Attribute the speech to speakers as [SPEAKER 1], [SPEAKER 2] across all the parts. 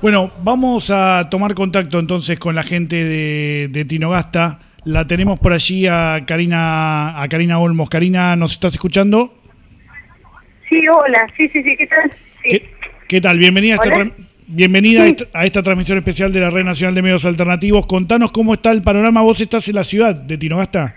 [SPEAKER 1] Bueno, vamos a tomar contacto entonces con la gente de Tinogasta. La tenemos por allí a Karina Olmos. Karina, ¿nos estás escuchando?
[SPEAKER 2] Sí, hola, sí, ¿qué tal? Sí.
[SPEAKER 1] ¿Qué tal? Bienvenida,
[SPEAKER 2] Sí.
[SPEAKER 1] a esta transmisión especial de la Red Nacional de Medios Alternativos. Contanos cómo está el panorama. Vos estás en la ciudad de Tinogasta.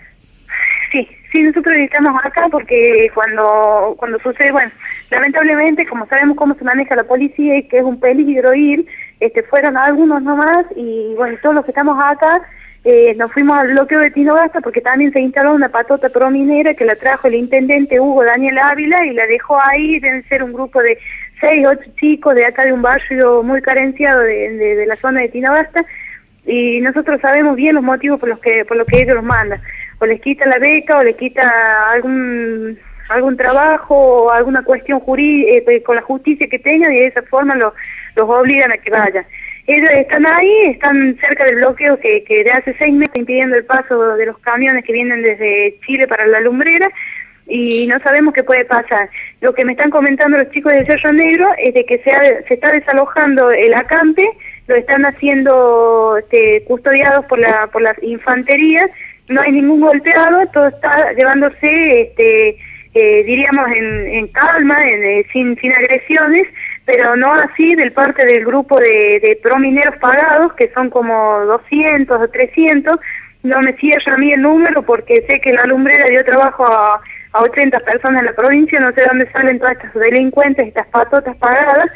[SPEAKER 2] Sí, nosotros estamos acá porque cuando sucede, bueno, lamentablemente, como sabemos cómo se maneja la policía y que es un peligro ir, fueron algunos nomás y bueno, todos los que estamos acá nos fuimos al bloqueo de Tinogasta porque también se instaló una patota prominera que la trajo el intendente Hugo Daniel Ávila y la dejó ahí. Deben ser un grupo de 6, 8 chicos de acá de un barrio muy carenciado de la zona de Tinogasta, y nosotros sabemos bien los motivos por los que ellos los mandan. O les quita la beca, o les quita algún trabajo, o alguna cuestión jurídica con la justicia que tengan, y de esa forma los obligan a que vayan. Ellos están ahí, están cerca del bloqueo que de hace 6 meses impidiendo el paso de los camiones que vienen desde Chile para la lumbrera, y no sabemos qué puede pasar. Lo que me están comentando los chicos de Cerro Negro es de que se está desalojando el acampe, lo están haciendo custodiados por la infantería. No hay ningún golpeado, todo está llevándose, diríamos, en calma, sin agresiones, pero no así del parte del grupo de promineros pagados, que son como 200 o 300. No me cierra a mí el número porque sé que la lumbrera dio trabajo a 80 personas en la provincia. No sé dónde salen todas estas delincuentes, estas patotas pagadas,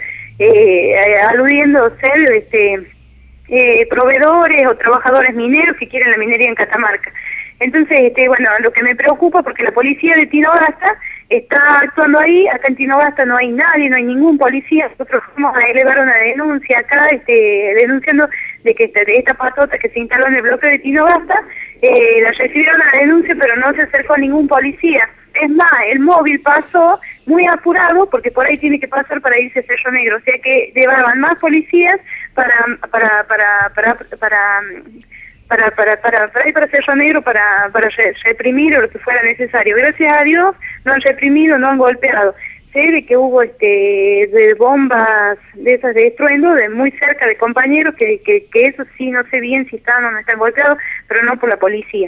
[SPEAKER 2] aludiendo ser proveedores o trabajadores mineros que quieren la minería en Catamarca. Entonces, bueno, lo que me preocupa, porque la policía de Tinogasta está actuando ahí. Acá en Tinogasta no hay nadie, no hay ningún policía. Nosotros fuimos a elevar una denuncia acá, denunciando de que esta patota que se instaló en el bloque de Tinogasta, la recibieron la denuncia, pero no se acercó ningún policía. Es más, el móvil pasó muy apurado porque por ahí tiene que pasar para irse a Cerro Negro, o sea que llevaban más policías para ir para Cerro Negro para reprimir o lo que fuera necesario. Gracias a Dios no han reprimido, no han golpeado. Sé de que hubo de bombas de esas de estruendo de muy cerca de compañeros que eso sí no sé bien si están o no están golpeados, pero no por la policía.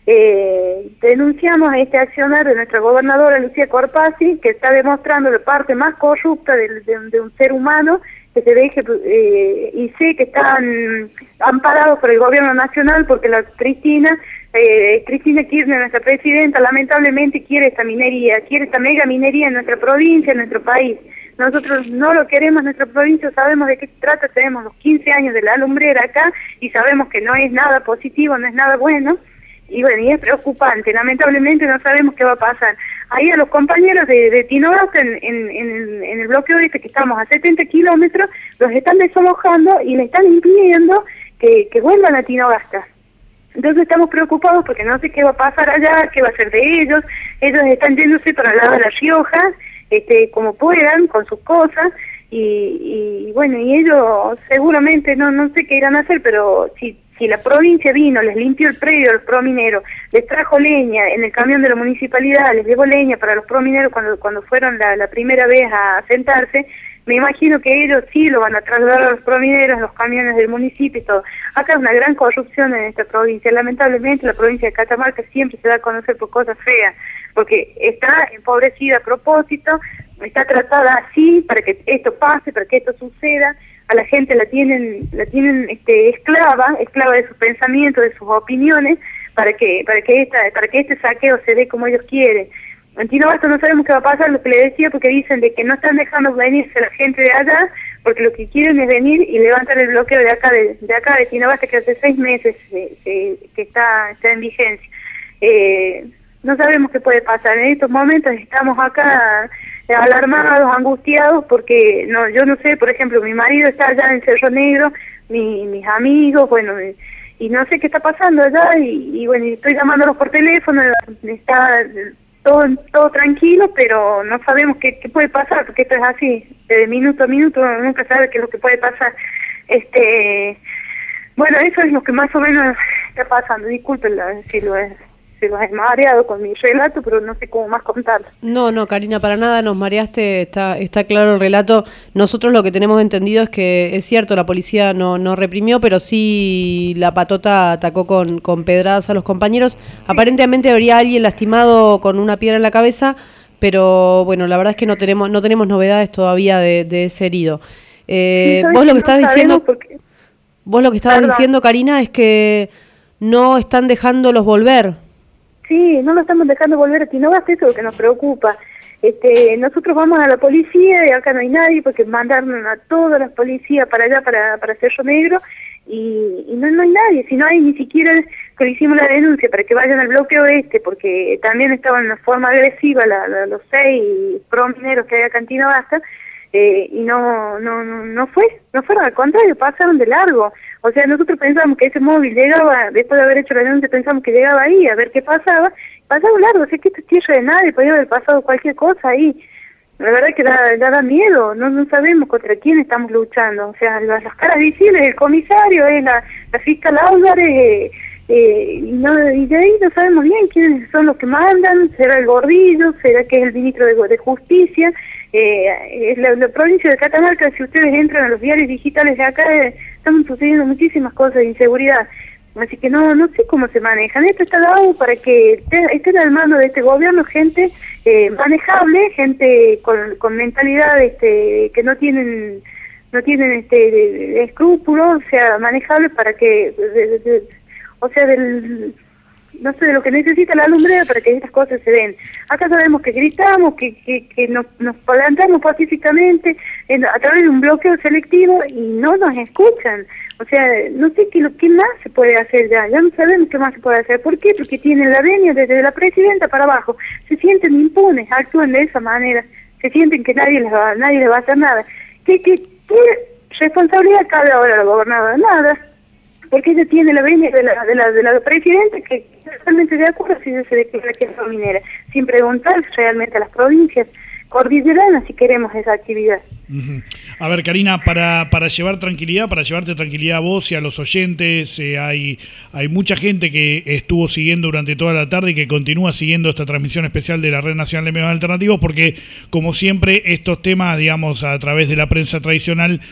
[SPEAKER 2] Denunciamos este accionar de nuestra gobernadora Lucía Corpazzi, que está demostrando la parte más corrupta de un ser humano, que se deje, y sé que están amparados por el gobierno nacional porque la Cristina Kirchner, nuestra presidenta, lamentablemente quiere esta mega minería en nuestra provincia, en nuestro país. Nosotros no lo queremos en nuestra provincia, sabemos de qué se trata, tenemos los 15 años de la lumbrera acá y sabemos que no es nada positivo, no es nada bueno. Y bueno, y es preocupante, lamentablemente no sabemos qué va a pasar. Ahí a los compañeros de Tinogasta en el bloqueo que estamos a 70 kilómetros, los están desalojando y le están impidiendo que vuelvan a Tinogasta. Entonces estamos preocupados porque no sé qué va a pasar allá, qué va a ser de ellos. Ellos están yéndose para el lado de La Rioja, como puedan, con sus cosas, y bueno, y ellos seguramente no sé qué irán a hacer, pero si la provincia vino, les limpió el predio a los promineros, les trajo leña en el camión de la municipalidad, les llevó leña para los promineros cuando fueron la primera vez a sentarse, me imagino que ellos sí lo van a trasladar a los promineros, los camiones del municipio y todo. Acá hay una gran corrupción en esta provincia. Lamentablemente la provincia de Catamarca siempre se da a conocer por cosas feas, porque está empobrecida a propósito, está tratada así para que esto pase, para que esto suceda. A la gente la tienen esclava de sus pensamientos, de sus opiniones, para que este saqueo se dé como ellos quieren. En Tinogasta no sabemos qué va a pasar, lo que le decía, porque dicen de que no están dejando venirse la gente de allá, porque lo que quieren es venir y levantar el bloqueo de acá de Tinogasta, que hace 6 meses que está en vigencia. No sabemos qué puede pasar. En estos momentos estamos acá alarmados, angustiados, porque yo no sé, por ejemplo, mi marido está allá en Cerro Negro, mis amigos, bueno, y no sé qué está pasando allá, y bueno, estoy llamándolos por teléfono, está todo tranquilo, pero no sabemos qué puede pasar, porque esto es así, de minuto a minuto, nunca sabe qué es lo que puede pasar. Bueno, eso es lo que más o menos está pasando, discúlpenlo decirlo. se los he mareado con mi relato, pero no sé cómo más contarlo.
[SPEAKER 3] No, Karina, para nada nos mareaste, está claro el relato. Nosotros lo que tenemos entendido es que es cierto, la policía no reprimió, pero sí la patota atacó con pedradas a los compañeros. Aparentemente habría alguien lastimado con una piedra en la cabeza, pero bueno, la verdad es que no tenemos novedades todavía de ese herido. Vos lo que estás diciendo, Karina, es que no están dejándolos volver.
[SPEAKER 2] Sí, no lo estamos dejando volver a Tinogasta, eso es lo que nos preocupa. Nosotros vamos a la policía y acá no hay nadie porque mandaron a todas las policías para allá, para Cerro Negro, y no hay nadie. Si no hay ni siquiera que le hicimos la denuncia para que vayan al bloqueo porque también estaban en forma agresiva los 6 promineros que hay acá en Tinogasta, y no fueron, al contrario, pasaron de largo. O sea, nosotros pensamos que ese móvil llegaba, después de haber hecho la denuncia, pensamos que llegaba ahí a ver qué pasaba largo, o sea, que esto es tierra de nadie, podía haber pasado cualquier cosa ahí. La verdad es que da miedo, no sabemos contra quién estamos luchando. O sea, las caras visibles, el comisario, la fiscal Álvarez, y de ahí no sabemos bien quiénes son los que mandan. ¿Será el Gordillo? ¿Será que es el ministro de Justicia? La provincia de Catamarca, si ustedes entran a los diarios digitales de acá, están sucediendo muchísimas cosas de inseguridad. Así que no sé cómo se manejan. Esto está dado para que estén al mando de este gobierno gente manejable, gente con mentalidad que no tienen escrúpulos, o sea, manejable para que no sé, de lo que necesita la alumbrera para que estas cosas se den. Acá sabemos que gritamos, que nos plantamos pacíficamente a través de un bloqueo selectivo y no nos escuchan. O sea, no sé qué más se puede hacer ya no sabemos qué más se puede hacer. ¿Por qué? Porque tienen la venia desde la presidenta para abajo. Se sienten impunes, actúan de esa manera, se sienten que nadie les va a hacer nada. ¿Qué responsabilidad cabe ahora a la gobernadora? Nada. Porque ella tiene la venia de la presidenta que está totalmente de acuerdo si se declara que es minera, sin preguntar realmente a las provincias cordilleranas si queremos esa actividad.
[SPEAKER 1] A ver, Karina, para llevarte tranquilidad a vos y a los oyentes, hay mucha gente que estuvo siguiendo durante toda la tarde y que continúa siguiendo esta transmisión especial de la Red Nacional de Medios Alternativos, porque, como siempre, estos temas, digamos, a través de la prensa tradicional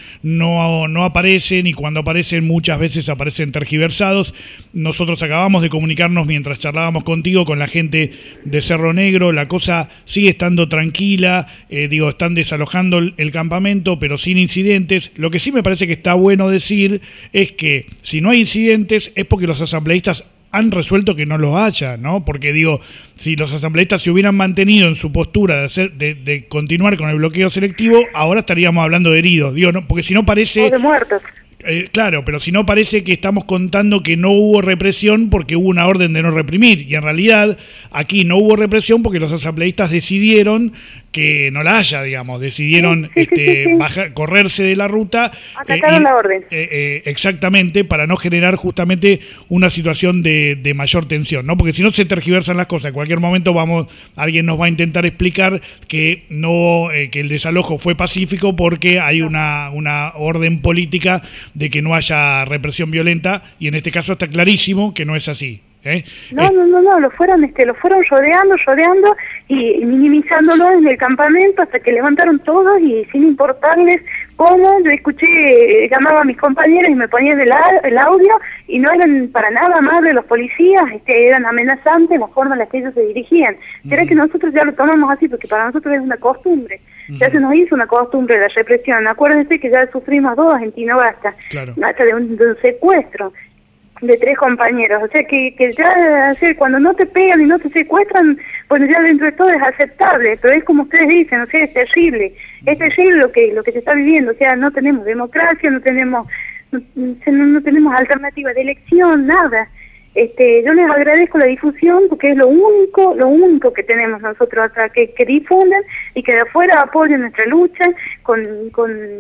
[SPEAKER 1] no aparecen, y cuando aparecen muchas veces aparecen tergiversados. Nosotros acabamos de comunicarnos mientras charlábamos contigo con la gente de Cerro Negro. La cosa sigue estando tranquila, están desalojando el campamento, pero sin incidentes. Lo que sí me parece que está bueno decir es que si no hay incidentes es porque los asambleístas han resuelto que no lo haya, ¿no? Porque si los asambleístas se hubieran mantenido en su postura de continuar con el bloqueo selectivo, ahora estaríamos hablando de heridos, ¿no? Porque si no parece...
[SPEAKER 2] O de muertos.
[SPEAKER 1] Claro, pero si no parece que estamos contando que no hubo represión porque hubo una orden de no reprimir, y en realidad aquí no hubo represión porque los asambleístas decidieron que no la haya, decidieron correrse de la ruta.
[SPEAKER 2] Acataron la orden.
[SPEAKER 1] Exactamente, para no generar justamente una situación de mayor tensión, ¿no? Porque si no se tergiversan las cosas, en cualquier momento alguien nos va a intentar explicar que que el desalojo fue pacífico porque hay una orden política de que no haya represión violenta, y en este caso está clarísimo que no es así.
[SPEAKER 2] No, lo fueron rodeando y minimizándolo en el campamento hasta que levantaron todos y sin importarles cómo. Yo escuché, llamaba a mis compañeros y me ponían el audio y no eran para nada amables los policías, eran amenazantes la forma en la que ellos se dirigían. ¿Será que nosotros ya lo tomamos así? Porque para nosotros es una costumbre. Ya se nos hizo una costumbre la represión. Acuérdense que ya sufrimos 2 en Tinogasta,
[SPEAKER 1] claro,
[SPEAKER 2] hasta de un secuestro de 3 compañeros, o sea que ya cuando no te pegan y no te secuestran, bueno, ya dentro de todo es aceptable, pero es como ustedes dicen, o sea, es terrible lo que se está viviendo, o sea, no tenemos democracia, no tenemos alternativa de elección, nada. Yo les agradezco la difusión porque es lo único que tenemos nosotros acá, que difundan y que de afuera apoyen nuestra lucha con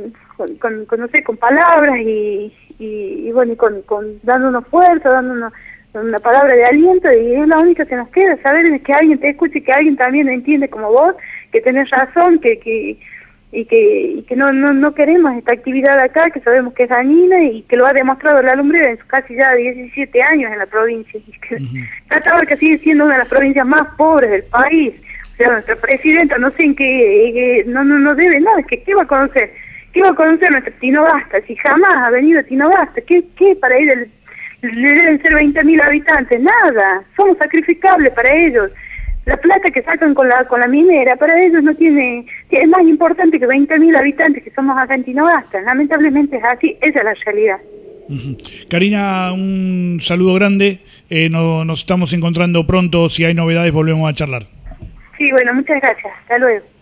[SPEAKER 2] palabras y dándonos fuerza, dándonos una palabra de aliento, y es la única que nos queda, saber que alguien te escuche, que alguien también entiende como vos, que tenés razón, que y que no queremos esta actividad acá, que sabemos que es dañina y que lo ha demostrado la lumbre en casi ya 17 años en la provincia. Y que Catamarca sigue siendo una de las provincias más pobres del país. O sea, nuestra presidenta no sé en qué, no debe nada, ¿qué va a conocer? ¿Qué va a conocer nuestra Tino Basta? Si jamás ha venido Tino Basta, ¿qué para ella le deben ser 20.000 habitantes? Nada, somos sacrificables para ellos. La plata que sacan con la minera, para ellos no tiene, es más importante que 20.000 habitantes que somos acá en Tino Basta. Lamentablemente es así, esa es la realidad.
[SPEAKER 1] Karina, un saludo grande, nos estamos encontrando pronto, si hay novedades volvemos a charlar.
[SPEAKER 2] Sí, bueno, muchas gracias, hasta luego.